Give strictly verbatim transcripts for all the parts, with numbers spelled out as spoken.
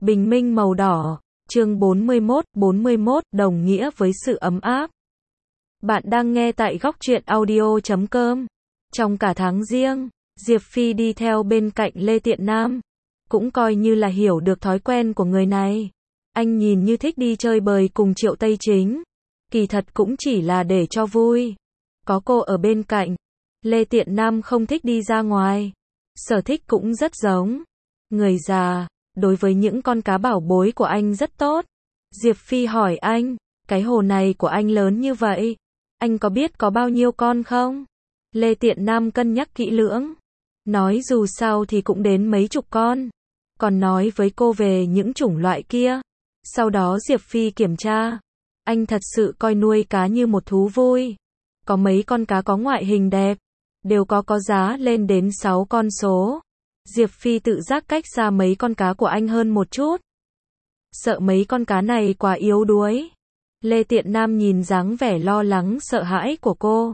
Bình minh màu đỏ, chương bốn mươi mốt, bốn mươi mốt, đồng nghĩa với sự ấm áp. Bạn đang nghe tại góc truyện audio chấm com. Trong cả tháng Giêng, Diệp Phi đi theo bên cạnh Lê Tiện Nam. Cũng coi như là hiểu được thói quen của người này. Anh nhìn như thích đi chơi bời cùng Triệu Tây Chính. Kỳ thật cũng chỉ là để cho vui. Có cô ở bên cạnh. Lê Tiện Nam không thích đi ra ngoài. Sở thích cũng rất giống. Người già. Đối với những con cá bảo bối của anh rất tốt. Diệp Phi hỏi anh, cái hồ này của anh lớn như vậy, anh có biết có bao nhiêu con không? Lê Tiện Nam cân nhắc kỹ lưỡng. Nói dù sao thì cũng đến mấy chục con. Còn nói với cô về những chủng loại kia. Sau đó Diệp Phi kiểm tra. Anh thật sự coi nuôi cá như một thú vui. Có mấy con cá có ngoại hình đẹp. Đều có có giá lên đến sáu con số. Diệp Phi tự giác cách xa mấy con cá của anh hơn một chút. Sợ mấy con cá này quá yếu đuối. Lê Tiện Nam nhìn dáng vẻ lo lắng sợ hãi của cô.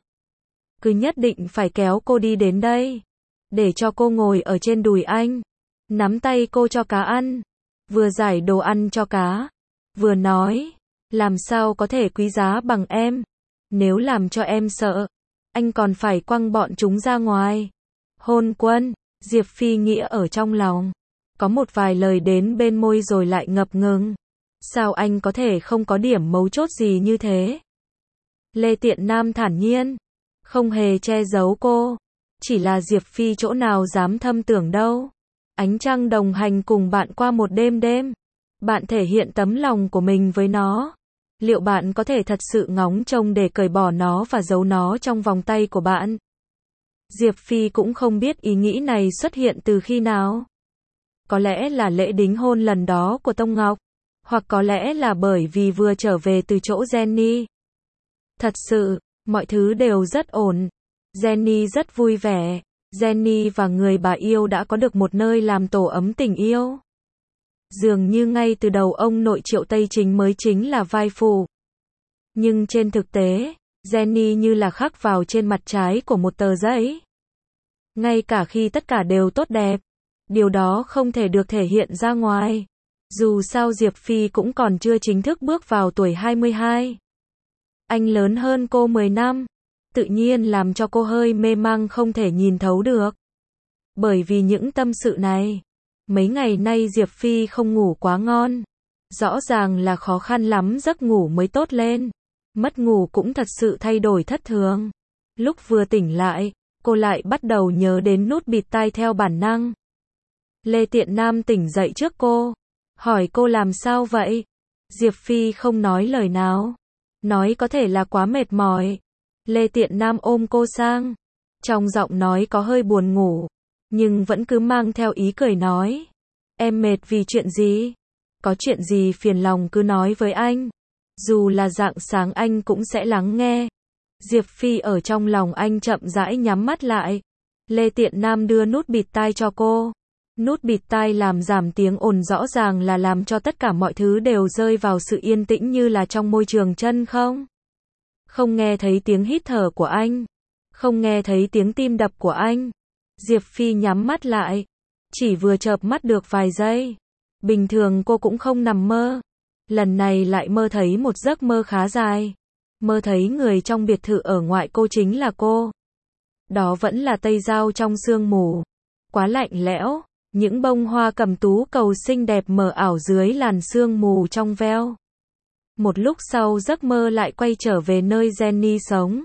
Cứ nhất định phải kéo cô đi đến đây. Để cho cô ngồi ở trên đùi anh. Nắm tay cô cho cá ăn. Vừa giải đồ ăn cho cá. Vừa nói. Làm sao có thể quý giá bằng em. Nếu làm cho em sợ. Anh còn phải quăng bọn chúng ra ngoài. Hôn quân. Diệp Phi nghĩa ở trong lòng. Có một vài lời đến bên môi rồi lại ngập ngừng. Sao anh có thể không có điểm mấu chốt gì như thế? Lê Tiện Nam thản nhiên. Không hề che giấu cô. Chỉ là Diệp Phi chỗ nào dám thâm tưởng đâu. Ánh trăng đồng hành cùng bạn qua một đêm đêm. Bạn thể hiện tấm lòng của mình với nó. Liệu bạn có thể thật sự ngóng trông để cởi bỏ nó và giấu nó trong vòng tay của bạn? Diệp Phi cũng không biết ý nghĩ này xuất hiện từ khi nào. Có lẽ là lễ đính hôn lần đó của Tông Ngọc. Hoặc có lẽ là bởi vì vừa trở về từ chỗ Jenny. Thật sự, mọi thứ đều rất ổn. Jenny rất vui vẻ. Jenny và người bà yêu đã có được một nơi làm tổ ấm tình yêu. Dường như ngay từ đầu ông nội Triệu Tây Chính mới chính là vai phụ. Nhưng trên thực tế, Jenny như là khắc vào trên mặt trái của một tờ giấy. Ngay cả khi tất cả đều tốt đẹp, điều đó không thể được thể hiện ra ngoài. Dù sao Diệp Phi cũng còn chưa chính thức bước vào tuổi hai mươi hai. Anh lớn hơn cô mười năm, tự nhiên làm cho cô hơi mê mang không thể nhìn thấu được. Bởi vì những tâm sự này, mấy ngày nay Diệp Phi không ngủ quá ngon. Rõ ràng là khó khăn lắm giấc ngủ mới tốt lên. Mất ngủ cũng thật sự thay đổi thất thường. Lúc vừa tỉnh lại, cô lại bắt đầu nhớ đến nút bịt tai theo bản năng. Lê Tiện Nam tỉnh dậy trước cô. Hỏi cô làm sao vậy? Diệp Phi không nói lời nào. Nói có thể là quá mệt mỏi. Lê Tiện Nam ôm cô sang. Trong giọng nói có hơi buồn ngủ. Nhưng vẫn cứ mang theo ý cười nói. Em mệt vì chuyện gì? Có chuyện gì phiền lòng cứ nói với anh. Dù là rạng sáng anh cũng sẽ lắng nghe. Diệp Phi ở trong lòng anh chậm rãi nhắm mắt lại. Lê Tiện Nam đưa nút bịt tai cho cô. Nút bịt tai làm giảm tiếng ồn rõ ràng là làm cho tất cả mọi thứ đều rơi vào sự yên tĩnh như là trong môi trường chân không. Không nghe thấy tiếng hít thở của anh. Không nghe thấy tiếng tim đập của anh. Diệp Phi nhắm mắt lại. Chỉ vừa chợp mắt được vài giây. Bình thường cô cũng không nằm mơ. Lần này lại mơ thấy một giấc mơ khá dài. Mơ thấy người trong biệt thự ở ngoại cô chính là cô. Đó vẫn là Tây Giao trong sương mù. Quá lạnh lẽo. Những bông hoa cẩm tú cầu xinh đẹp mờ ảo dưới làn sương mù trong veo. Một lúc sau giấc mơ lại quay trở về nơi Jenny sống.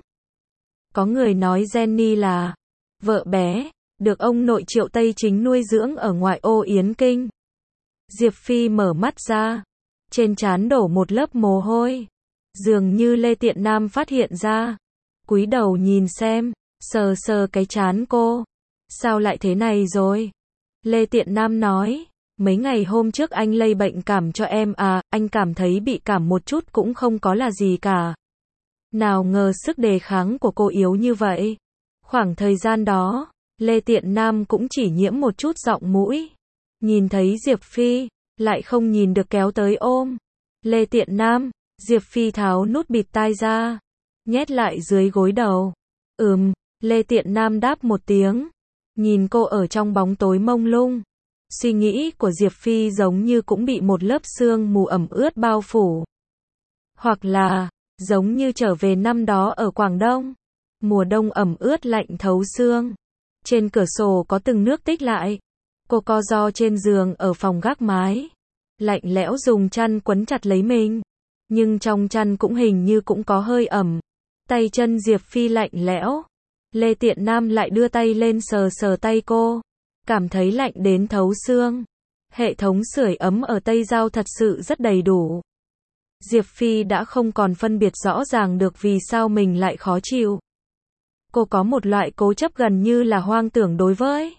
Có người nói Jenny là vợ bé, được ông nội Triệu Tây Chính nuôi dưỡng ở ngoại ô Yến Kinh. Diệp Phi mở mắt ra. Trên trán đổ một lớp mồ hôi. Dường như Lê Tiện Nam phát hiện ra. Cúi đầu nhìn xem, sờ sờ cái trán cô. Sao lại thế này rồi? Lê Tiện Nam nói, mấy ngày hôm trước anh lây bệnh cảm cho em à, anh cảm thấy bị cảm một chút cũng không có là gì cả. Nào ngờ sức đề kháng của cô yếu như vậy. Khoảng thời gian đó, Lê Tiện Nam cũng chỉ nhiễm một chút giọng mũi. Nhìn thấy Diệp Phi, lại không nhìn được kéo tới ôm. Lê Tiện Nam, Diệp Phi tháo nút bịt tai ra, nhét lại dưới gối đầu. Ừm, Lê Tiện Nam đáp một tiếng. Nhìn cô ở trong bóng tối mông lung. Suy nghĩ của Diệp Phi giống như cũng bị một lớp sương mù ẩm ướt bao phủ. Hoặc là, giống như trở về năm đó ở Quảng Đông. Mùa đông ẩm ướt lạnh thấu xương. Trên cửa sổ có từng nước tích lại. Cô co ro trên giường ở phòng gác mái. Lạnh lẽo dùng chăn quấn chặt lấy mình. Nhưng trong chăn cũng hình như cũng có hơi ẩm. Tay chân Diệp Phi lạnh lẽo. Lê Tiện Nam lại đưa tay lên sờ sờ tay cô. Cảm thấy lạnh đến thấu xương. Hệ thống sưởi ấm ở Tây Giao thật sự rất đầy đủ. Diệp Phi đã không còn phân biệt rõ ràng được vì sao mình lại khó chịu. Cô có một loại cố chấp gần như là hoang tưởng đối với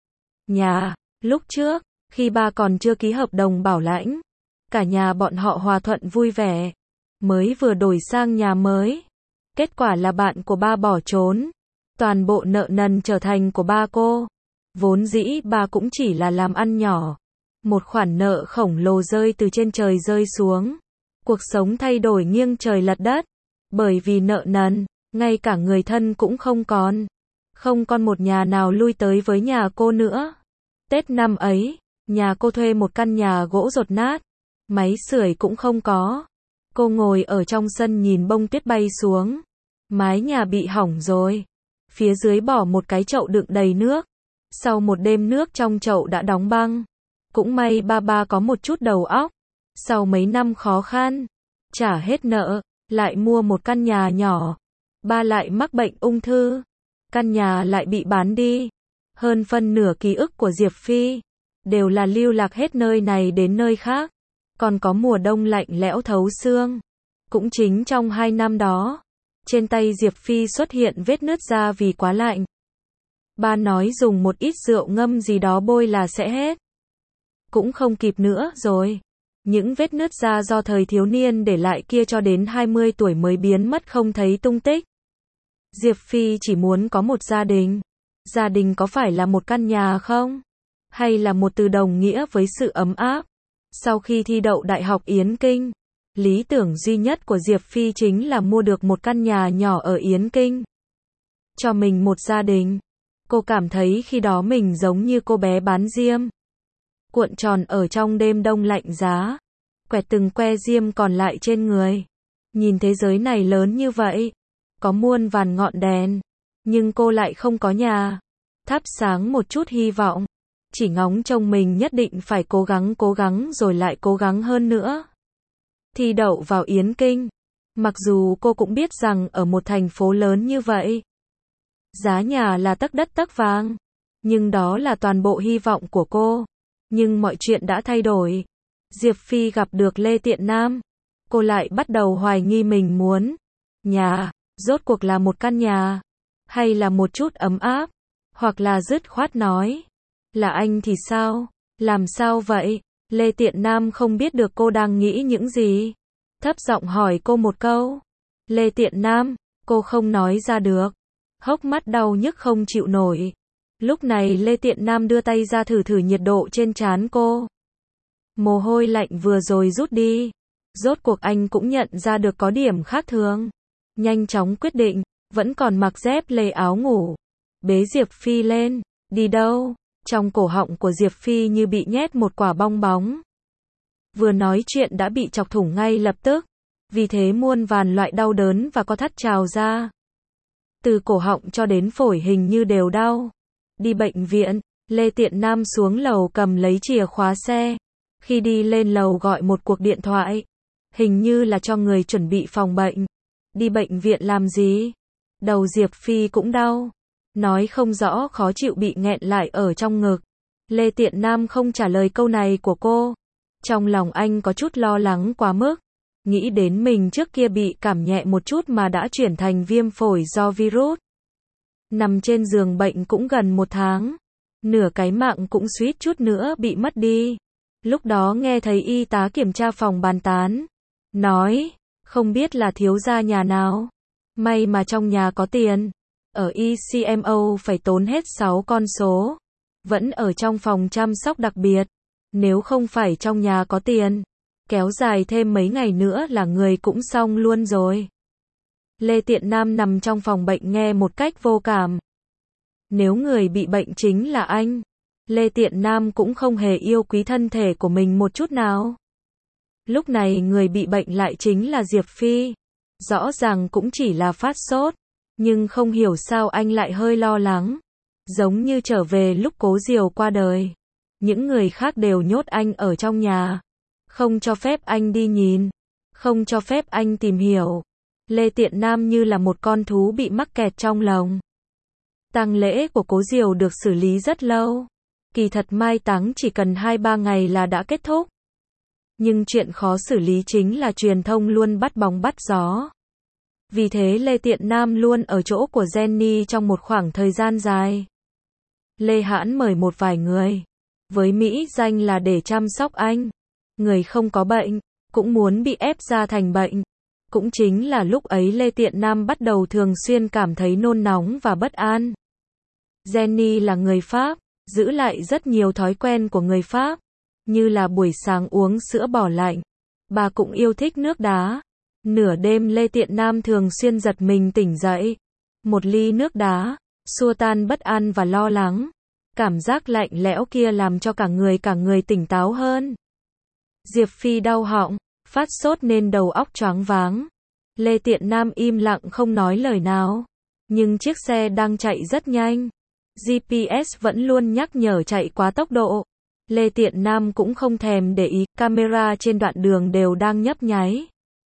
nhà. Lúc trước, khi ba còn chưa ký hợp đồng bảo lãnh, cả nhà bọn họ hòa thuận vui vẻ. Mới vừa đổi sang nhà mới. Kết quả là bạn của ba bỏ trốn. Toàn bộ nợ nần trở thành của ba cô. Vốn dĩ ba cũng chỉ là làm ăn nhỏ. Một khoản nợ khổng lồ rơi từ trên trời rơi xuống. Cuộc sống thay đổi nghiêng trời lật đất. Bởi vì nợ nần, ngay cả người thân cũng không còn. Không còn một nhà nào lui tới với nhà cô nữa. Tết năm ấy, nhà cô thuê một căn nhà gỗ dột nát. Máy sưởi cũng không có. Cô ngồi ở trong sân nhìn bông tuyết bay xuống. Mái nhà bị hỏng rồi. Phía dưới bỏ một cái chậu đựng đầy nước. Sau một đêm nước trong chậu đã đóng băng. Cũng may ba ba có một chút đầu óc. Sau mấy năm khó khăn, trả hết nợ, lại mua một căn nhà nhỏ. Ba lại mắc bệnh ung thư. Căn nhà lại bị bán đi. Hơn phân nửa ký ức của Diệp Phi đều là lưu lạc hết nơi này đến nơi khác. Còn có mùa đông lạnh lẽo thấu xương. Cũng chính trong hai năm đó, trên tay Diệp Phi xuất hiện vết nứt da vì quá lạnh. Ba nói dùng một ít rượu ngâm gì đó bôi là sẽ hết. Cũng không kịp nữa rồi. Những vết nứt da do thời thiếu niên để lại kia cho đến hai mươi tuổi mới biến mất không thấy tung tích. Diệp Phi chỉ muốn có một gia đình. Gia đình có phải là một căn nhà không? Hay là một từ đồng nghĩa với sự ấm áp? Sau khi thi đậu Đại học Yến Kinh, lý tưởng duy nhất của Diệp Phi chính là mua được một căn nhà nhỏ ở Yến Kinh. Cho mình một gia đình. Cô cảm thấy khi đó mình giống như cô bé bán diêm. Cuộn tròn ở trong đêm đông lạnh giá. Quẹt từng que diêm còn lại trên người. Nhìn thế giới này lớn như vậy. Có muôn vàn ngọn đèn. Nhưng cô lại không có nhà. Thắp sáng một chút hy vọng. Chỉ ngóng trông mình nhất định phải cố gắng cố gắng rồi lại cố gắng hơn nữa. Thi đậu vào Yến Kinh. Mặc dù cô cũng biết rằng ở một thành phố lớn như vậy, giá nhà là tấc đất tấc vàng. Nhưng đó là toàn bộ hy vọng của cô. Nhưng mọi chuyện đã thay đổi. Diệp Phi gặp được Lê Tiện Nam. Cô lại bắt đầu hoài nghi mình muốn nhà, rốt cuộc là một căn nhà, hay là một chút ấm áp, hoặc là dứt khoát nói là anh thì sao? Làm sao vậy? Lê Tiện Nam không biết được cô đang nghĩ những gì. Thấp giọng hỏi cô một câu. Lê Tiện Nam, cô không nói ra được. Hốc mắt đau nhức không chịu nổi. Lúc này Lê Tiện Nam đưa tay ra thử thử nhiệt độ trên trán cô. Mồ hôi lạnh vừa rồi rút đi. Rốt cuộc anh cũng nhận ra được có điểm khác thường. Nhanh chóng quyết định, vẫn còn mặc dép lê áo ngủ. Bế Diệp Phi lên. Đi đâu? Trong cổ họng của Diệp Phi như bị nhét một quả bong bóng. Vừa nói chuyện đã bị chọc thủng ngay lập tức. Vì thế muôn vàn loại đau đớn và co thắt trào ra. Từ cổ họng cho đến phổi hình như đều đau. Đi bệnh viện, Lê Tiện Nam xuống lầu cầm lấy chìa khóa xe. Khi đi lên lầu gọi một cuộc điện thoại. Hình như là cho người chuẩn bị phòng bệnh. Đi bệnh viện làm gì? Đầu Diệp Phi cũng đau. Nói không rõ khó chịu bị nghẹn lại ở trong ngực. Lê Tiện Nam không trả lời câu này của cô. Trong lòng anh có chút lo lắng quá mức. Nghĩ đến mình trước kia bị cảm nhẹ một chút mà đã chuyển thành viêm phổi do virus. Nằm trên giường bệnh cũng gần một tháng. Nửa cái mạng cũng suýt chút nữa bị mất đi. Lúc đó nghe thấy y tá kiểm tra phòng bàn tán. Nói, không biết là thiếu gia nhà nào. May mà trong nhà có tiền. Ở i xê em o phải tốn hết sáu con số. Vẫn ở trong phòng chăm sóc đặc biệt. Nếu không phải trong nhà có tiền, kéo dài thêm mấy ngày nữa là người cũng xong luôn rồi. Lê Tiện Nam nằm trong phòng bệnh nghe một cách vô cảm. Nếu người bị bệnh chính là anh, Lê Tiện Nam cũng không hề yêu quý thân thể của mình một chút nào. Lúc này người bị bệnh lại chính là Diệp Phi. Rõ ràng cũng chỉ là phát sốt, nhưng không hiểu sao anh lại hơi lo lắng. Giống như trở về lúc Cố Diều qua đời. Những người khác đều nhốt anh ở trong nhà. Không cho phép anh đi nhìn. Không cho phép anh tìm hiểu. Lê Tiện Nam như là một con thú bị mắc kẹt trong lồng. Tang lễ của Cố Diều được xử lý rất lâu. Kỳ thật mai táng chỉ cần hai ba ngày là đã kết thúc. Nhưng chuyện khó xử lý chính là truyền thông luôn bắt bóng bắt gió. Vì thế Lê Tiện Nam luôn ở chỗ của Jenny trong một khoảng thời gian dài. Lê Hãn mời một vài người, với mỹ danh là để chăm sóc anh. Người không có bệnh, cũng muốn bị ép ra thành bệnh. Cũng chính là lúc ấy Lê Tiện Nam bắt đầu thường xuyên cảm thấy nôn nóng và bất an. Jenny là người Pháp, giữ lại rất nhiều thói quen của người Pháp, như là buổi sáng uống sữa bò lạnh. Bà cũng yêu thích nước đá. Nửa đêm Lê Tiện Nam thường xuyên giật mình tỉnh dậy. Một ly nước đá, xua tan bất an và lo lắng. Cảm giác lạnh lẽo kia làm cho cả người cả người tỉnh táo hơn. Diệp Phi đau họng, phát sốt nên đầu óc choáng váng. Lê Tiện Nam im lặng không nói lời nào. Nhưng chiếc xe đang chạy rất nhanh. giê pê ét vẫn luôn nhắc nhở chạy quá tốc độ. Lê Tiện Nam cũng không thèm để ý, camera trên đoạn đường đều đang nhấp nháy.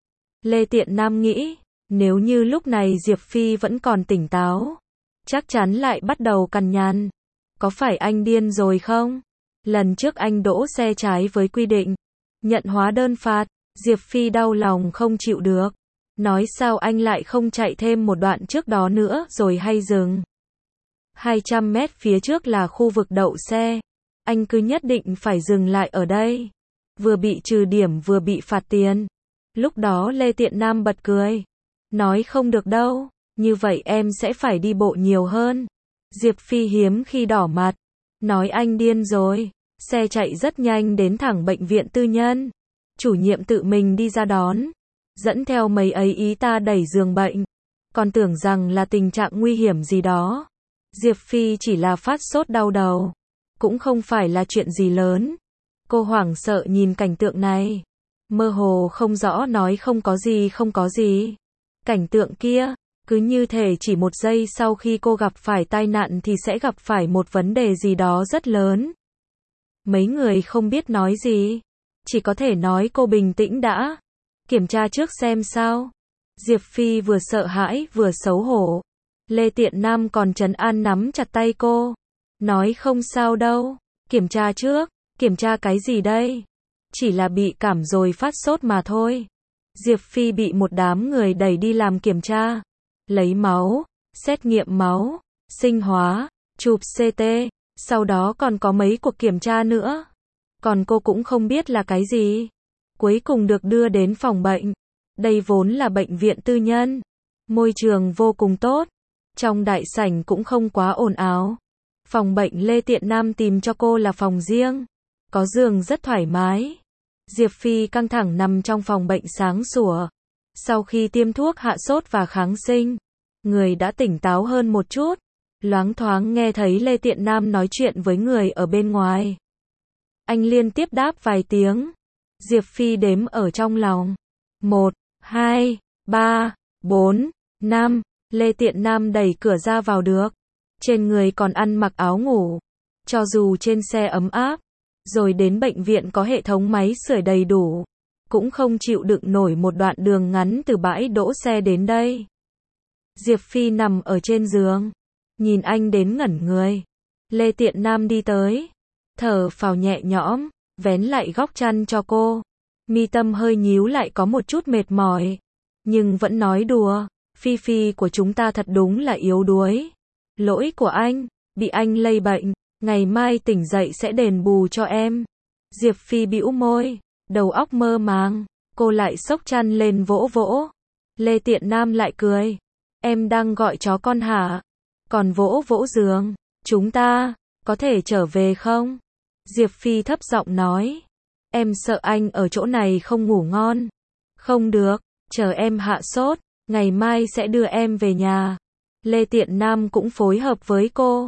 Lê Tiện Nam nghĩ, nếu như lúc này Diệp Phi vẫn còn tỉnh táo, chắc chắn lại bắt đầu cằn nhằn. Có phải anh điên rồi không? Lần trước anh đỗ xe trái với quy định, nhận hóa đơn phạt, Diệp Phi đau lòng không chịu được. Nói sao anh lại không chạy thêm một đoạn trước đó nữa rồi hay dừng? hai trăm mét phía trước là khu vực đậu xe. Anh cứ nhất định phải dừng lại ở đây. Vừa bị trừ điểm vừa bị phạt tiền. Lúc đó Lê Tiện Nam bật cười. Nói không được đâu, như vậy em sẽ phải đi bộ nhiều hơn. Diệp Phi hiếm khi đỏ mặt. Nói anh điên rồi. Xe chạy rất nhanh đến thẳng bệnh viện tư nhân. Chủ nhiệm tự mình đi ra đón. Dẫn theo mấy ấy ý ta đẩy giường bệnh. Còn tưởng rằng là tình trạng nguy hiểm gì đó. Diệp Phi chỉ là phát sốt đau đầu. Cũng không phải là chuyện gì lớn. Cô hoảng sợ nhìn cảnh tượng này. Mơ hồ không rõ nói không có gì không có gì. Cảnh tượng kia, cứ như thể chỉ một giây sau khi cô gặp phải tai nạn thì sẽ gặp phải một vấn đề gì đó rất lớn. Mấy người không biết nói gì. Chỉ có thể nói cô bình tĩnh đã. Kiểm tra trước xem sao. Diệp Phi vừa sợ hãi vừa xấu hổ. Lê Tiện Nam còn trấn an nắm chặt tay cô. Nói không sao đâu. Kiểm tra trước. Kiểm tra cái gì đây? Chỉ là bị cảm rồi phát sốt mà thôi. Diệp Phi bị một đám người đẩy đi làm kiểm tra. Lấy máu, xét nghiệm máu, sinh hóa, chụp xê tê. Sau đó còn có mấy cuộc kiểm tra nữa. Còn cô cũng không biết là cái gì. Cuối cùng được đưa đến phòng bệnh. Đây vốn là bệnh viện tư nhân. Môi trường vô cùng tốt. Trong đại sảnh cũng không quá ồn ào. Phòng bệnh Lê Tiện Nam tìm cho cô là phòng riêng. Có giường rất thoải mái. Diệp Phi căng thẳng nằm trong phòng bệnh sáng sủa. Sau khi tiêm thuốc hạ sốt và kháng sinh, người đã tỉnh táo hơn một chút. Loáng thoáng nghe thấy Lê Tiện Nam nói chuyện với người ở bên ngoài. Anh liên tiếp đáp vài tiếng. Diệp Phi đếm ở trong lòng. Một, hai, ba, bốn, năm. Lê Tiện Nam đẩy cửa ra vào được. Trên người còn ăn mặc áo ngủ. Cho dù trên xe ấm áp, rồi đến bệnh viện có hệ thống máy sưởi đầy đủ, cũng không chịu đựng nổi một đoạn đường ngắn từ bãi đỗ xe đến đây. Diệp Phi nằm ở trên giường, nhìn anh đến ngẩn người. Lê Tiện Nam đi tới, thở phào nhẹ nhõm, vén lại góc chăn cho cô. Mi tâm hơi nhíu lại có một chút mệt mỏi, nhưng vẫn nói đùa, Phi Phi của chúng ta thật đúng là yếu đuối. Lỗi của anh, bị anh lây bệnh, ngày mai tỉnh dậy sẽ đền bù cho em. Diệp Phi bĩu môi, đầu óc mơ màng, cô lại xốc chăn lên vỗ vỗ. Lê Tiện Nam lại cười, em đang gọi chó con hả? Còn vỗ vỗ giường, chúng ta, có thể trở về không? Diệp Phi thấp giọng nói, em sợ anh ở chỗ này không ngủ ngon. Không được, chờ em hạ sốt, ngày mai sẽ đưa em về nhà. Lê Tiện Nam cũng phối hợp với cô.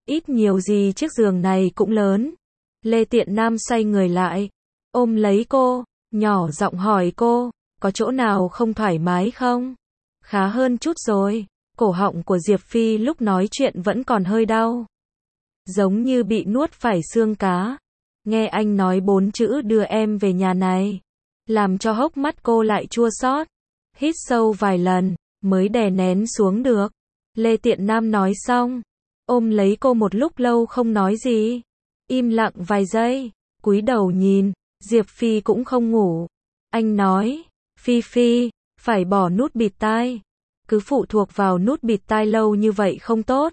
Ít nhiều gì chiếc giường này cũng lớn. Lê Tiện Nam xoay người lại, ôm lấy cô, nhỏ giọng hỏi cô, có chỗ nào không thoải mái không? Khá hơn chút rồi. Cổ họng của Diệp Phi lúc nói chuyện vẫn còn hơi đau. Giống như bị nuốt phải xương cá. Nghe anh nói bốn chữ đưa em về nhà này, làm cho hốc mắt cô lại chua xót. Hít sâu vài lần, mới đè nén xuống được. Lê Tiện Nam nói xong, ôm lấy cô một lúc lâu không nói gì. Im lặng vài giây, cúi đầu nhìn, Diệp Phi cũng không ngủ. Anh nói, Phi Phi, phải bỏ nút bịt tai. Cứ phụ thuộc vào nút bịt tai lâu như vậy không tốt.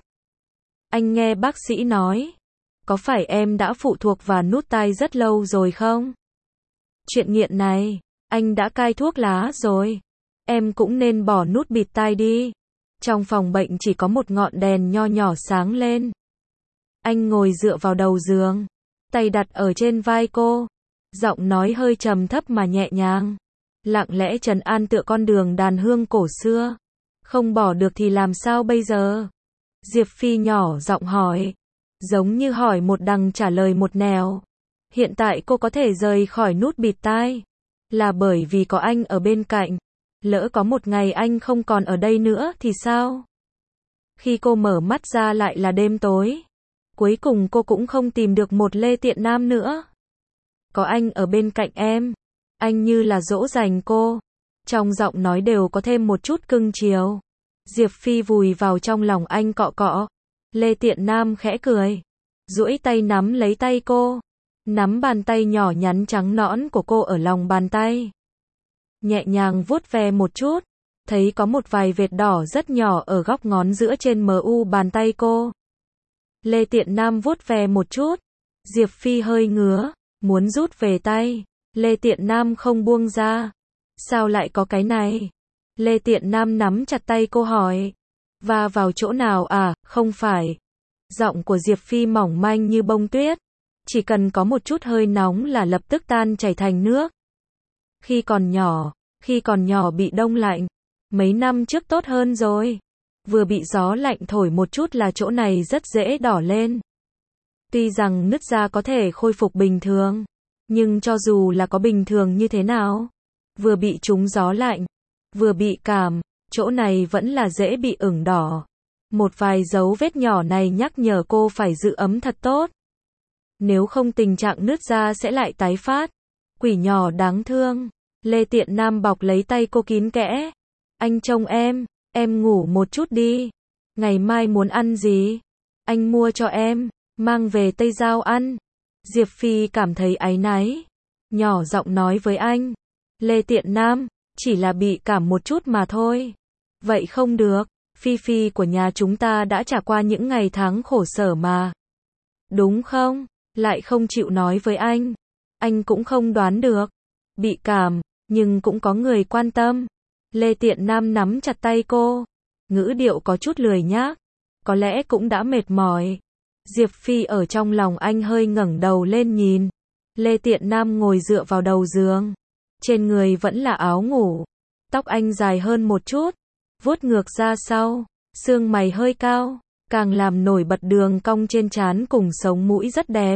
Anh nghe bác sĩ nói, có phải em đã phụ thuộc vào nút tai rất lâu rồi không? Chuyện nghiện này, anh đã cai thuốc lá rồi. Em cũng nên bỏ nút bịt tai đi. Trong phòng bệnh chỉ có một ngọn đèn nho nhỏ sáng lên. Anh ngồi dựa vào đầu giường, tay đặt ở trên vai cô, giọng nói hơi trầm thấp mà nhẹ nhàng, lặng lẽ trấn an tựa con đường đàn hương cổ xưa. Không bỏ được thì làm sao bây giờ? Diệp Phi nhỏ giọng hỏi, giống như hỏi một đằng trả lời một nẻo. Hiện tại cô có thể rời khỏi nút bịt tai, là bởi vì có anh ở bên cạnh. Lỡ có một ngày anh không còn ở đây nữa thì sao? Khi cô mở mắt ra lại là đêm tối. Cuối cùng cô cũng không tìm được một Lê Tiện Nam nữa. Có anh ở bên cạnh em, anh như là dỗ dành cô. Trong giọng nói đều có thêm một chút cưng chiều. Diệp Phi vùi vào trong lòng anh cọ cọ. Lê Tiện Nam khẽ cười, duỗi tay nắm lấy tay cô, nắm bàn tay nhỏ nhắn trắng nõn của cô ở lòng bàn tay. Nhẹ nhàng vuốt ve một chút, thấy có một vài vệt đỏ rất nhỏ ở góc ngón giữa trên mu bàn tay cô. Lê Tiện Nam vuốt ve một chút, Diệp Phi hơi ngứa, muốn rút về tay. Lê Tiện Nam không buông ra. Sao lại có cái này? Lê Tiện Nam nắm chặt tay cô hỏi. Va vào chỗ nào à? Không phải. Giọng của Diệp Phi mỏng manh như bông tuyết. Chỉ cần có một chút hơi nóng là lập tức tan chảy thành nước. Khi còn nhỏ, khi còn nhỏ bị đông lạnh. Mấy năm trước tốt hơn rồi. Vừa bị gió lạnh thổi một chút là chỗ này rất dễ đỏ lên. Tuy rằng nứt da có thể khôi phục bình thường, nhưng cho dù là có bình thường như thế nào, vừa bị trúng gió lạnh, vừa bị cảm, chỗ này vẫn là dễ bị ửng đỏ. Một vài dấu vết nhỏ này nhắc nhở cô phải giữ ấm thật tốt. Nếu không tình trạng nứt da sẽ lại tái phát. Quỷ nhỏ đáng thương. Lê Tiện Nam bọc lấy tay cô kín kẽ. Anh trông em, em ngủ một chút đi. Ngày mai muốn ăn gì? Anh mua cho em, mang về Tây Giao ăn. Diệp Phi cảm thấy áy náy, nhỏ giọng nói với anh. Lê Tiện Nam, chỉ là bị cảm một chút mà thôi. Vậy không được, Phi Phi của nhà chúng ta đã trải qua những ngày tháng khổ sở mà. Đúng không? Lại không chịu nói với anh. Anh cũng không đoán được. Bị cảm, nhưng cũng có người quan tâm. Lê Tiện Nam nắm chặt tay cô, ngữ điệu có chút lười nhác. Có lẽ cũng đã mệt mỏi. Diệp Phi ở trong lòng anh hơi ngẩng đầu lên nhìn. Lê Tiện Nam ngồi dựa vào đầu giường. Trên người vẫn là áo ngủ. Tóc anh dài hơn một chút, vuốt ngược ra sau, xương mày hơi cao, càng làm nổi bật đường cong trên trán cùng sống mũi rất đẹp.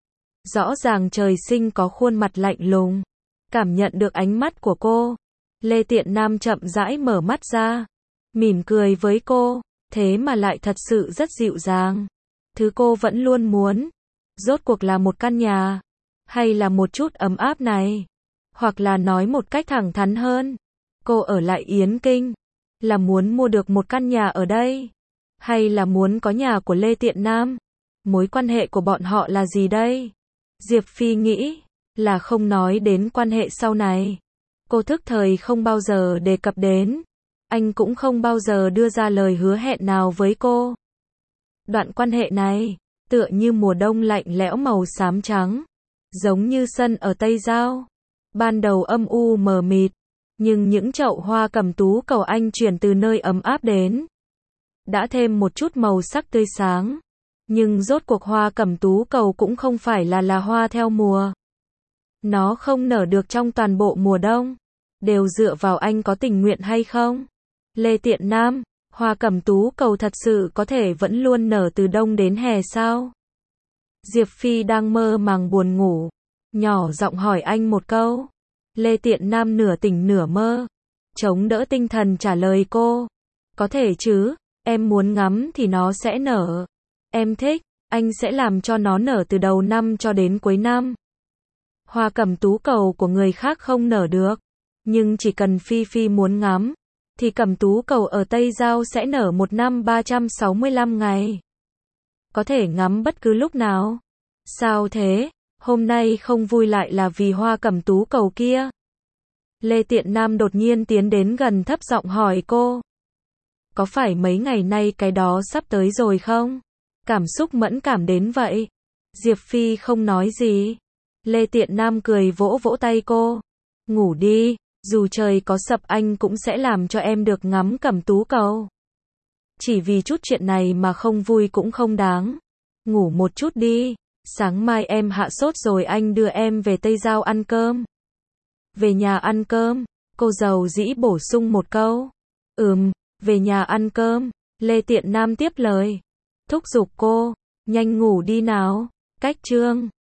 Rõ ràng trời sinh có khuôn mặt lạnh lùng. Cảm nhận được ánh mắt của cô, Lê Tiện Nam chậm rãi mở mắt ra, mỉm cười với cô, thế mà lại thật sự rất dịu dàng. Thứ cô vẫn luôn muốn, rốt cuộc là một căn nhà, hay là một chút ấm áp này, hoặc là nói một cách thẳng thắn hơn, cô ở lại Yến Kinh, là muốn mua được một căn nhà ở đây, hay là muốn có nhà của Lê Tiện Nam, mối quan hệ của bọn họ là gì đây? Diệp Phi nghĩ, là không nói đến quan hệ sau này. Cô thức thời không bao giờ đề cập đến. Anh cũng không bao giờ đưa ra lời hứa hẹn nào với cô. Đoạn quan hệ này, tựa như mùa đông lạnh lẽo màu xám trắng. Giống như sân ở Tây Giao. Ban đầu âm u mờ mịt. Nhưng những chậu hoa cẩm tú cầu anh chuyển từ nơi ấm áp đến. Đã thêm một chút màu sắc tươi sáng. Nhưng rốt cuộc hoa cẩm tú cầu cũng không phải là là hoa theo mùa. Nó không nở được trong toàn bộ mùa đông. Đều dựa vào anh có tình nguyện hay không. Lê Tiện Nam, Hoa cẩm tú cầu thật sự có thể vẫn luôn nở từ đông đến hè sao? Diệp Phi đang mơ màng buồn ngủ, nhỏ giọng hỏi anh một câu. Lê Tiện Nam nửa tỉnh nửa mơ, chống đỡ tinh thần trả lời cô. Có thể chứ, em muốn ngắm thì nó sẽ nở. Em thích, anh sẽ làm cho nó nở từ đầu năm cho đến cuối năm. Hoa cẩm tú cầu của người khác không nở được, nhưng chỉ cần Phi Phi muốn ngắm, thì cẩm tú cầu ở Tây Giao sẽ nở một năm ba trăm sáu mươi lăm ngày. Có thể ngắm bất cứ lúc nào. Sao thế? Hôm nay không vui lại là vì hoa cẩm tú cầu kia? Lê Tiện Nam đột nhiên tiến đến gần thấp giọng hỏi cô. Có phải mấy ngày nay cái đó sắp tới rồi không? Cảm xúc mẫn cảm đến vậy. Diệp Phi không nói gì. Lê Tiện Nam cười vỗ vỗ tay cô. Ngủ đi, dù trời có sập anh cũng sẽ làm cho em được ngắm cẩm tú cầu. Chỉ vì chút chuyện này mà không vui cũng không đáng. Ngủ một chút đi, sáng mai em hạ sốt rồi anh đưa em về Tây Giao ăn cơm. Về nhà ăn cơm, cô giàu dĩ bổ sung một câu. Ừm, về nhà ăn cơm, Lê Tiện Nam tiếp lời. Thúc giục cô, nhanh ngủ đi nào. Cách chương